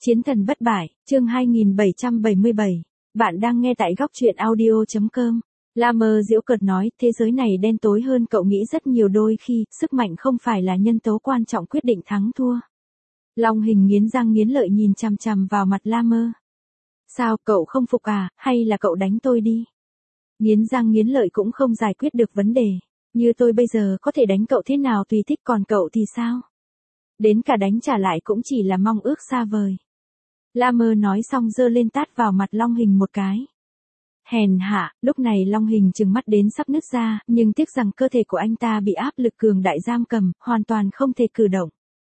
Chiến thần bất bại, chương 2777. Bạn đang nghe tại góc truyện audio.com. La Mơ giễu cợt nói, thế giới này đen tối hơn cậu nghĩ rất nhiều, đôi khi, sức mạnh không phải là nhân tố quan trọng quyết định thắng thua. Long Hình nghiến răng nghiến lợi nhìn chằm chằm vào mặt La Mơ. Sao, cậu không phục à, hay là cậu đánh tôi đi? Nghiến răng nghiến lợi cũng không giải quyết được vấn đề. Như tôi bây giờ có thể đánh cậu thế nào tùy thích, còn cậu thì sao? Đến cả đánh trả lại cũng chỉ là mong ước xa vời. La Mơ nói xong giơ lên tát vào mặt Long Hình một cái. Hèn hạ, lúc này Long Hình trừng mắt đến sắp nứt ra, nhưng tiếc rằng cơ thể của anh ta bị áp lực cường đại giam cầm, hoàn toàn không thể cử động.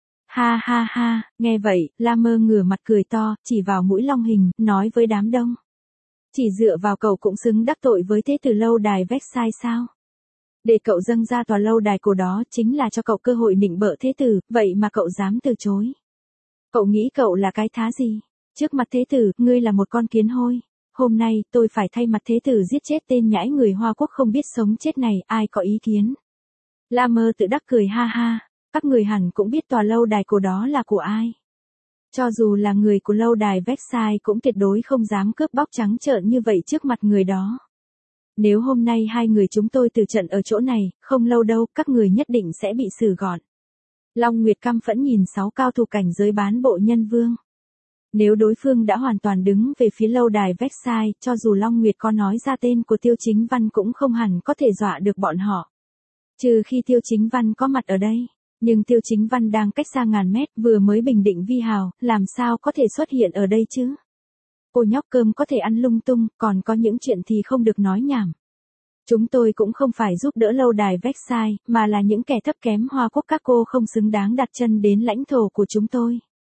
Ha ha ha, nghe vậy, La Mơ ngửa mặt cười to, chỉ vào mũi Long Hình, nói với đám đông. Chỉ dựa vào cậu cũng xứng đắc tội với thế tử lâu đài Versailles sao? Để cậu dâng ra tòa lâu đài cổ đó chính là cho cậu cơ hội nịnh bợ thế tử, vậy mà cậu dám từ chối. Cậu nghĩ cậu là cái thá gì? Trước mặt thế tử, ngươi là một con kiến hôi. Hôm nay, tôi phải thay mặt thế tử giết chết tên nhãi người Hoa Quốc không biết sống chết này, ai có ý kiến? La Mơ tự đắc cười ha ha, các người hẳn cũng biết tòa lâu đài cổ đó là của ai. Cho dù là người của lâu đài Versailles cũng tuyệt đối không dám cướp bóc trắng trợn như vậy trước mặt người đó. Nếu hôm nay hai người chúng tôi từ trận ở chỗ này, không lâu đâu, các người nhất định sẽ bị xử gọn. Long Nguyệt căm phẫn nhìn 6 cao thủ cảnh giới bán bộ nhân vương. Nếu đối phương đã hoàn toàn đứng về phía lâu đài Versailles, cho dù Long Nguyệt có nói ra tên của Tiêu Chính Văn cũng không hẳn có thể dọa được bọn họ. Trừ khi Tiêu Chính Văn có mặt ở đây. Nhưng Tiêu Chính Văn đang cách xa ngàn mét, vừa mới bình định vi hào, làm sao có thể xuất hiện ở đây chứ? Cô nhóc cơm có thể ăn lung tung, còn có những chuyện thì không được nói nhảm. Chúng tôi cũng không phải giúp đỡ lâu đài Versailles, mà là những kẻ thấp kém Hoa Quốc, các cô không xứng đáng đặt chân đến lãnh thổ của chúng tôi.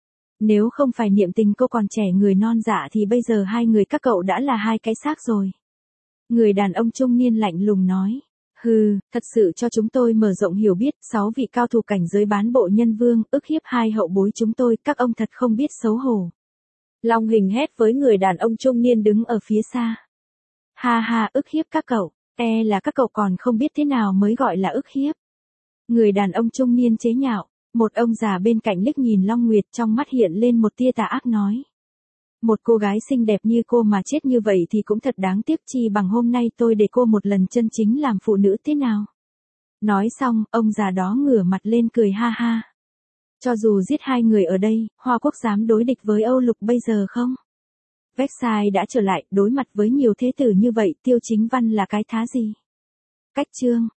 Nếu không phải niệm tình cô còn trẻ người non dạ thì bây giờ hai người các cậu đã là hai cái xác rồi. Người đàn ông trung niên lạnh lùng nói. Hừ, thật sự cho chúng tôi mở rộng hiểu biết, 6 vị cao thủ cảnh giới bán bộ nhân vương, ức hiếp hai hậu bối chúng tôi, các ông thật không biết xấu hổ. Long Hình hét với người đàn ông trung niên đứng ở phía xa. Ha ha, ức hiếp các cậu, là các cậu còn không biết thế nào mới gọi là ức hiếp. Người đàn ông trung niên chế nhạo, một ông già bên cạnh liếc nhìn Long Nguyệt, trong mắt hiện lên một tia tà ác nói. Một cô gái xinh đẹp như cô mà chết như vậy thì cũng thật đáng tiếc, chi bằng hôm nay tôi để cô một lần chân chính làm phụ nữ thế nào. Nói xong, ông già đó ngửa mặt lên cười ha ha. Cho dù giết hai người ở đây, Hoa Quốc dám đối địch với Âu Lục bây giờ không? Versailles đã trở lại, đối mặt với nhiều thế tử như vậy, Tiêu Chính Văn là cái thá gì? Cách chương